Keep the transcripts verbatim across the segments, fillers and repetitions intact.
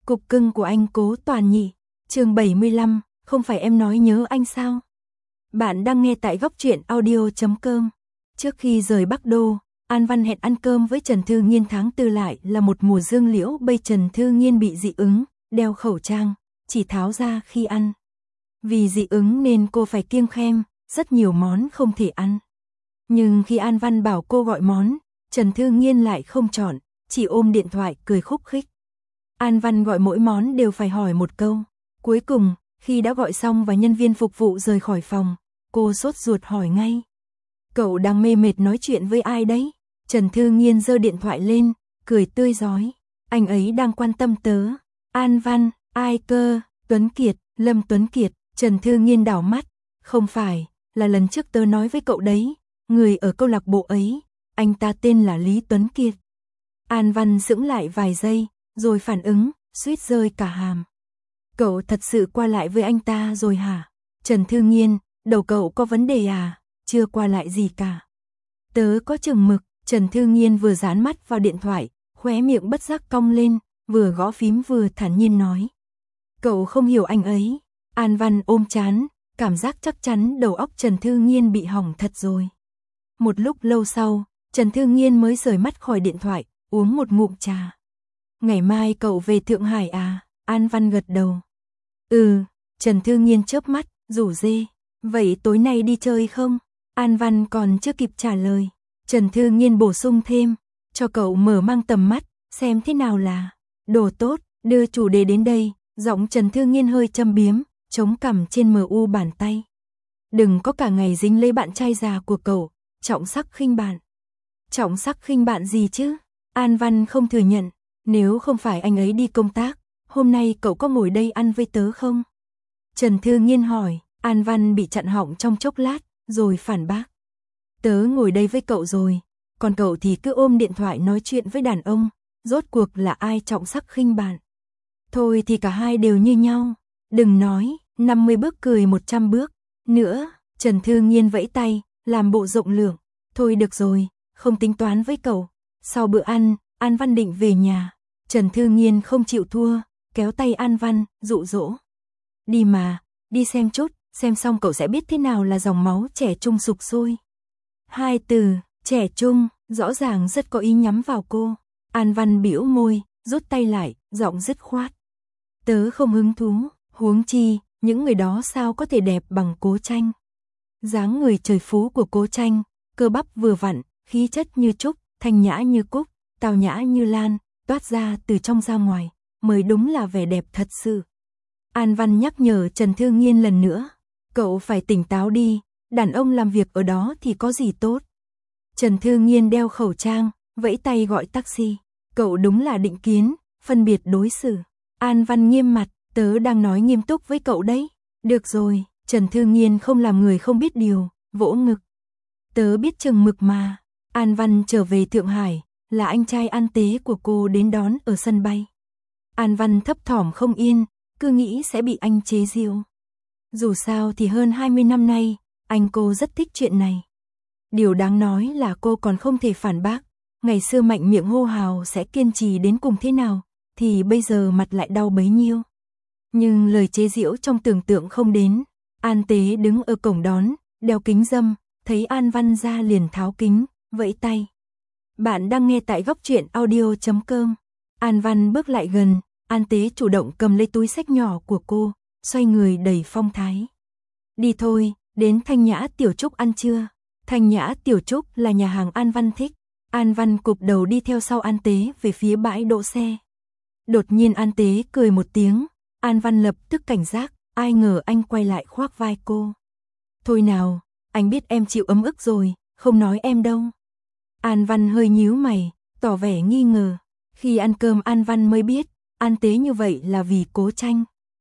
Cục cưng của anh Cố Toàn nhỉ? Chương bảy mươi lăm, không phải em nói nhớ anh sao? Bạn đang nghe tại góc truyện audio chấm com. Trước khi rời Bắc Đô, An Văn hẹn ăn cơm với Trần Thư Nghiên, tháng tư lại là một mùa dương liễu bây. Trần Thư Nghiên bị dị ứng, đeo khẩu trang, chỉ tháo ra khi ăn. Vì dị ứng nên cô phải kiêng khem, rất nhiều món không thể ăn. Nhưng khi An Văn bảo cô gọi món, Trần Thư Nghiên lại không chọn, chỉ ôm điện thoại cười khúc khích. An Văn gọi mỗi món đều phải hỏi một câu. Cuối cùng, khi đã gọi xong và nhân viên phục vụ rời khỏi phòng, cô sốt ruột hỏi ngay. Cậu đang mê mệt nói chuyện với ai đấy? Trần Thư Nghiên giơ điện thoại lên, cười tươi rói. Anh ấy đang quan tâm tớ. An Văn, ai cơ? Tuấn Kiệt, Lâm Tuấn Kiệt. Trần Thư Nghiên đảo mắt. Không phải, là lần trước tớ nói với cậu đấy. Người ở câu lạc bộ ấy, anh ta tên là Lý Tuấn Kiệt. An Văn sững lại vài giây, rồi phản ứng, suýt rơi cả hàm. Cậu thật sự qua lại với anh ta rồi hả? Trần Thư Nghiên, đầu cậu có vấn đề à? Chưa qua lại gì cả. Tớ có chừng mực. Trần Thư Nghiên vừa dán mắt vào điện thoại, khóe miệng bất giác cong lên, vừa gõ phím vừa thản nhiên nói. Cậu không hiểu anh ấy. An Văn ôm trán, cảm giác chắc chắn đầu óc Trần Thư Nghiên bị hỏng thật rồi. Một lúc lâu sau, Trần Thư Nghiên mới rời mắt khỏi điện thoại, uống một ngụm trà. Ngày mai cậu về Thượng Hải à? An Văn gật đầu. Ừ, Trần Thư Nghiên chớp mắt, rủ dê. Vậy tối nay đi chơi không? An Văn còn chưa kịp trả lời. Trần Thư Nghiên bổ sung thêm, cho cậu mở mang tầm mắt, xem thế nào là đồ tốt, đưa chủ đề đến đây. Giọng Trần Thư Nghiên hơi châm biếm, chống cằm trên mờ u bàn tay. Đừng có cả ngày dính lấy bạn trai già của cậu, trọng sắc khinh bạn. Trọng sắc khinh bạn gì chứ? An Văn không thừa nhận, nếu không phải anh ấy đi công tác, hôm nay cậu có ngồi đây ăn với tớ không? Trần Thư Nghiên hỏi. An Văn bị chặn họng trong chốc lát, rồi phản bác. Tớ ngồi đây với cậu rồi, còn cậu thì cứ ôm điện thoại nói chuyện với đàn ông, rốt cuộc là ai trọng sắc khinh bạn? Thôi thì cả hai đều như nhau, đừng nói, năm mươi bước cười một trăm bước, nữa, Trần Thư Nghiên vẫy tay, làm bộ rộng lượng, thôi được rồi, không tính toán với cậu. Sau bữa ăn, An Văn định về nhà, Trần Thư Nghiên không chịu thua, kéo tay An Văn, dụ dỗ. Đi mà, đi xem chút, xem xong cậu sẽ biết thế nào là dòng máu trẻ trung sục sôi. Hai từ, trẻ trung, rõ ràng rất có ý nhắm vào cô. An Văn bĩu môi, rút tay lại, giọng dứt khoát. Tớ không hứng thú, huống chi, những người đó sao có thể đẹp bằng Cố Tranh. Dáng người trời phú của Cố Tranh, cơ bắp vừa vặn, khí chất như trúc, thanh nhã như cúc, tào nhã như lan, toát ra từ trong ra ngoài, mới đúng là vẻ đẹp thật sự. An Văn nhắc nhở Trần Thư Nghiên lần nữa. Cậu phải tỉnh táo đi, đàn ông làm việc ở đó thì có gì tốt. Trần Thư Nghiên đeo khẩu trang, vẫy tay gọi taxi. Cậu đúng là định kiến, phân biệt đối xử. An Văn nghiêm mặt, tớ đang nói nghiêm túc với cậu đấy. Được rồi, Trần Thư Nghiên không làm người không biết điều, vỗ ngực. Tớ biết chừng mực mà. An Văn trở về Thượng Hải, là anh trai An Tế của cô đến đón ở sân bay. An Văn thấp thỏm không yên, cứ nghĩ sẽ bị anh chế giễu. Dù sao thì hơn hai mươi năm nay, anh cô rất thích chuyện này. Điều đáng nói là cô còn không thể phản bác. Ngày xưa mạnh miệng hô hào sẽ kiên trì đến cùng thế nào, thì bây giờ mặt lại đau bấy nhiêu. Nhưng lời chế giễu trong tưởng tượng không đến. An Tế đứng ở cổng đón, đeo kính râm, thấy An Văn ra liền tháo kính, vẫy tay. Bạn đang nghe tại góc truyện audio chấm com. An Văn bước lại gần, An Tế chủ động cầm lấy túi xách nhỏ của cô, xoay người đầy phong thái. Đi thôi, đến Thanh Nhã Tiểu Trúc ăn trưa. Thanh Nhã Tiểu Trúc là nhà hàng An Văn thích. An Văn cụp đầu đi theo sau An Tế về phía bãi đỗ xe. Đột nhiên An Tế cười một tiếng, An Văn lập tức cảnh giác, ai ngờ anh quay lại khoác vai cô. Thôi nào, anh biết em chịu ấm ức rồi, không nói em đâu. An Văn hơi nhíu mày, tỏ vẻ nghi ngờ. Khi ăn cơm An Văn mới biết, An Tế như vậy là vì Cố Tranh.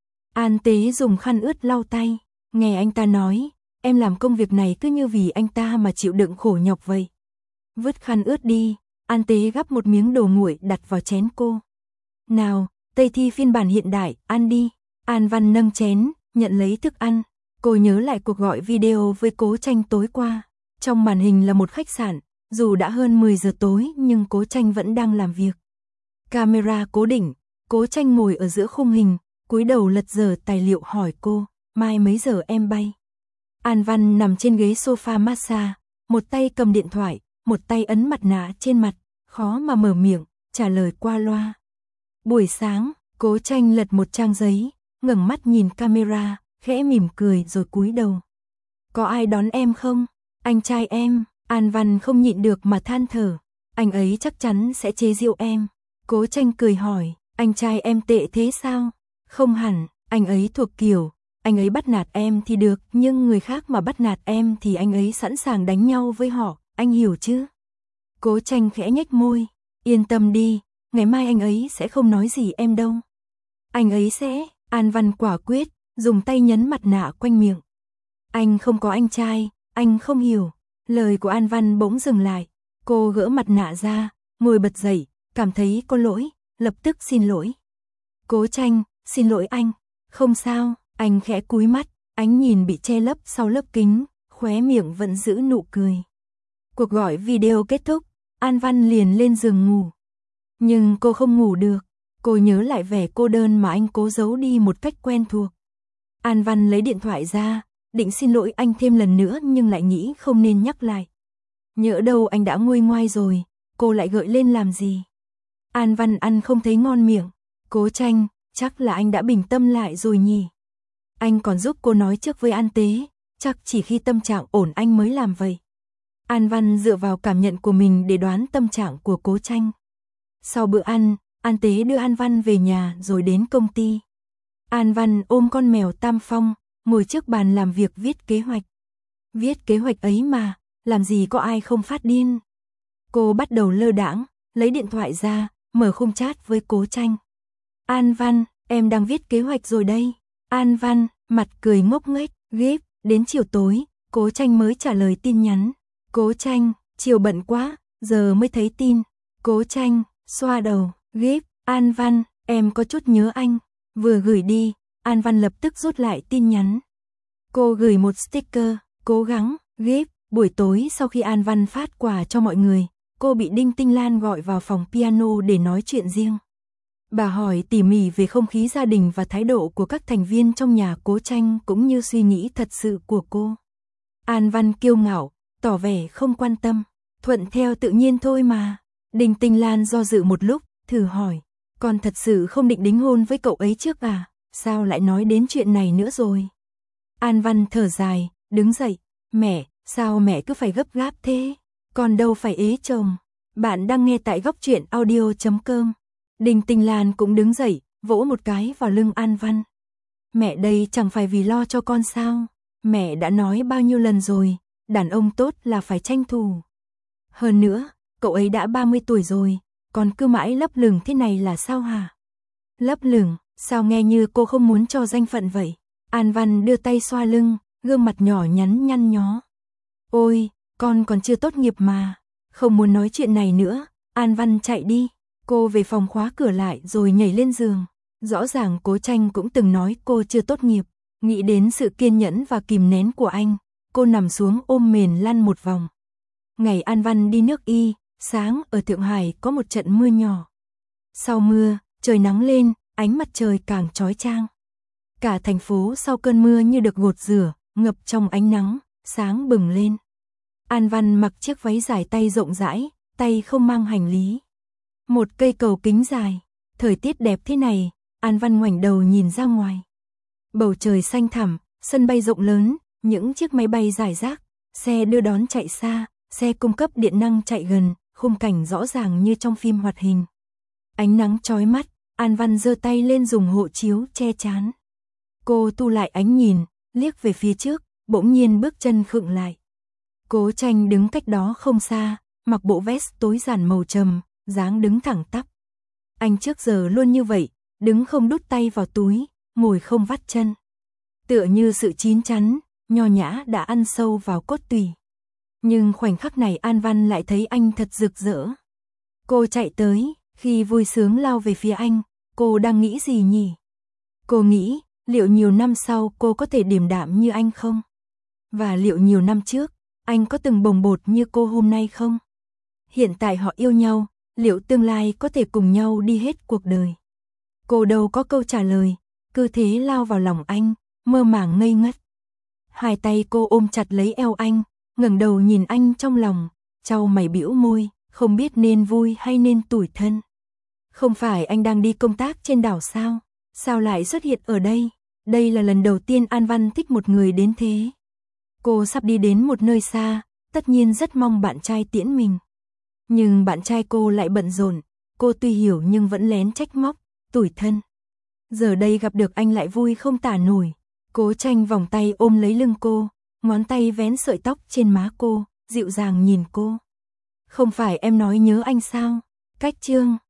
An Tế dùng khăn ướt lau tay, nghe anh ta nói, em làm công việc này cứ như vì anh ta mà chịu đựng khổ nhọc vậy. Vứt khăn ướt đi, An Tế gắp một miếng đồ nguội đặt vào chén cô. Nào, Tây Thi phiên bản hiện đại, ăn đi. An Văn nâng chén, nhận lấy thức ăn. Cô nhớ lại cuộc gọi video với Cố Tranh tối qua. Trong màn hình là một khách sạn, dù đã hơn mười giờ tối nhưng Cố Tranh vẫn đang làm việc. Camera cố định, Cố Tranh ngồi ở giữa khung hình, cúi đầu lật dở tài liệu hỏi cô, mai mấy giờ em bay? An Văn nằm trên ghế sofa massage, một tay cầm điện thoại, một tay ấn mặt nạ trên mặt, khó mà mở miệng, trả lời qua loa. Buổi sáng, Cố Tranh lật một trang giấy, ngẩng mắt nhìn camera, khẽ mỉm cười rồi cúi đầu. Có ai đón em không? Anh trai em. An Văn không nhịn được mà than thở. Anh ấy chắc chắn sẽ chế giễu em. Cố Tranh cười hỏi, anh trai em tệ thế sao? Không hẳn, anh ấy thuộc kiểu, anh ấy bắt nạt em thì được, nhưng người khác mà bắt nạt em thì anh ấy sẵn sàng đánh nhau với họ, anh hiểu chứ? Cố Tranh khẽ nhếch môi, yên tâm đi, ngày mai anh ấy sẽ không nói gì em đâu. Anh ấy sẽ, An Văn quả quyết, dùng tay nhấn mặt nạ quanh miệng. Anh không có anh trai, anh không hiểu. Lời của An Văn bỗng dừng lại, cô gỡ mặt nạ ra, ngồi bật dậy, cảm thấy có lỗi, lập tức xin lỗi. Cố Tranh, xin lỗi anh. Không sao, anh khẽ cúi mắt, ánh nhìn bị che lấp sau lớp kính, khóe miệng vẫn giữ nụ cười. Cuộc gọi video kết thúc, An Văn liền lên giường ngủ. Nhưng cô không ngủ được, cô nhớ lại vẻ cô đơn mà anh cố giấu đi một cách quen thuộc. An Văn lấy điện thoại ra, định xin lỗi anh thêm lần nữa nhưng lại nghĩ không nên nhắc lại. Nhỡ đâu anh đã nguôi ngoai rồi, cô lại gợi lên làm gì? An Văn ăn không thấy ngon miệng. Cố Tranh, chắc là anh đã bình tâm lại rồi nhỉ? Anh còn giúp cô nói trước với An Tế, chắc chỉ khi tâm trạng ổn anh mới làm vậy. An Văn dựa vào cảm nhận của mình để đoán tâm trạng của Cố Tranh. Sau bữa ăn, An Tế đưa An Văn về nhà rồi đến công ty. An Văn ôm con mèo Tam Phong, ngồi trước bàn làm việc viết kế hoạch. Viết kế hoạch ấy mà, làm gì có ai không phát điên. Cô bắt đầu lơ đãng, lấy điện thoại ra, mở khung chat với Cố Tranh. An Văn, em đang viết kế hoạch rồi đây. An Văn, mặt cười ngốc nghếch, ghép, đến chiều tối, Cố Tranh mới trả lời tin nhắn. Cố Tranh, chiều bận quá, giờ mới thấy tin. Cố Tranh, xoa đầu, ghép, An Văn, em có chút nhớ anh. Vừa gửi đi, An Văn lập tức rút lại tin nhắn. Cô gửi một sticker, cố gắng, ghép, buổi tối sau khi An Văn phát quà cho mọi người, cô bị Đinh Tinh Lan gọi vào phòng piano để nói chuyện riêng. Bà hỏi tỉ mỉ về không khí gia đình và thái độ của các thành viên trong nhà Cố Tranh cũng như suy nghĩ thật sự của cô. An Văn kiêu ngạo, tỏ vẻ không quan tâm, thuận theo tự nhiên thôi mà. Đinh Tinh Lan do dự một lúc, thử hỏi, con thật sự không định đính hôn với cậu ấy trước à? Sao lại nói đến chuyện này nữa rồi? An Văn thở dài, đứng dậy, mẹ, sao mẹ cứ phải gấp gáp thế? Con đâu phải ế chồng. Bạn đang nghe tại góc truyện audio chấm com. Đinh Tinh Lan cũng đứng dậy, vỗ một cái vào lưng An Văn. Mẹ đây chẳng phải vì lo cho con sao? Mẹ đã nói bao nhiêu lần rồi, đàn ông tốt là phải tranh thủ. Hơn nữa, cậu ấy đã ba mươi tuổi rồi, còn cứ mãi lấp lửng thế này là sao hả? Lấp lửng, sao nghe như cô không muốn cho danh phận vậy? An Văn đưa tay xoa lưng, gương mặt nhỏ nhắn nhăn nhó. Ôi, con còn chưa tốt nghiệp mà. Không muốn nói chuyện này nữa, An Văn chạy đi. Cô về phòng khóa cửa lại rồi nhảy lên giường. Rõ ràng Cố Tranh cũng từng nói cô chưa tốt nghiệp. Nghĩ đến sự kiên nhẫn và kìm nén của anh, cô nằm xuống ôm mền lăn một vòng. Ngày An Văn đi nước Y, sáng ở Thượng Hải có một trận mưa nhỏ. Sau mưa, trời nắng lên, ánh mặt trời càng chói chang. Cả thành phố sau cơn mưa như được gột rửa, ngập trong ánh nắng, sáng bừng lên. An Văn mặc chiếc váy dài tay rộng rãi, tay không mang hành lý. Một cây cầu kính dài, thời tiết đẹp thế này, An Văn ngoảnh đầu nhìn ra ngoài. Bầu trời xanh thẳm, sân bay rộng lớn, những chiếc máy bay rải rác, xe đưa đón chạy xa, xe cung cấp điện năng chạy gần, khung cảnh rõ ràng như trong phim hoạt hình. Ánh nắng chói mắt, An Văn giơ tay lên dùng hộ chiếu che chán. Cô tu lại ánh nhìn, liếc về phía trước, bỗng nhiên bước chân khựng lại. Cố Tranh đứng cách đó không xa, mặc bộ vest tối giản màu trầm, dáng đứng thẳng tắp. Anh trước giờ luôn như vậy, đứng không đút tay vào túi, ngồi không vắt chân. Tựa như sự chín chắn, nho nhã đã ăn sâu vào cốt tủy. Nhưng khoảnh khắc này An Văn lại thấy anh thật rực rỡ. Cô chạy tới, khi vui sướng lao về phía anh, cô đang nghĩ gì nhỉ? Cô nghĩ, liệu nhiều năm sau cô có thể điềm đạm như anh không? Và liệu nhiều năm trước, anh có từng bồng bột như cô hôm nay không? Hiện tại họ yêu nhau, liệu tương lai có thể cùng nhau đi hết cuộc đời? Cô đâu có câu trả lời, cứ thế lao vào lòng anh, mơ màng ngây ngất. Hai tay cô ôm chặt lấy eo anh, ngẩng đầu nhìn anh trong lòng, chau mày bĩu môi, không biết nên vui hay nên tủi thân. Không phải anh đang đi công tác trên đảo sao? Sao lại xuất hiện ở đây? Đây là lần đầu tiên An Văn thích một người đến thế. Cô sắp đi đến một nơi xa, tất nhiên rất mong bạn trai tiễn mình. Nhưng bạn trai cô lại bận rộn, cô tuy hiểu nhưng vẫn lén trách móc, tủi thân. Giờ đây gặp được anh lại vui không tả nổi. Cố Tranh vòng tay ôm lấy lưng cô, ngón tay vén sợi tóc trên má cô, dịu dàng nhìn cô. Không phải em nói nhớ anh sao? Cách chương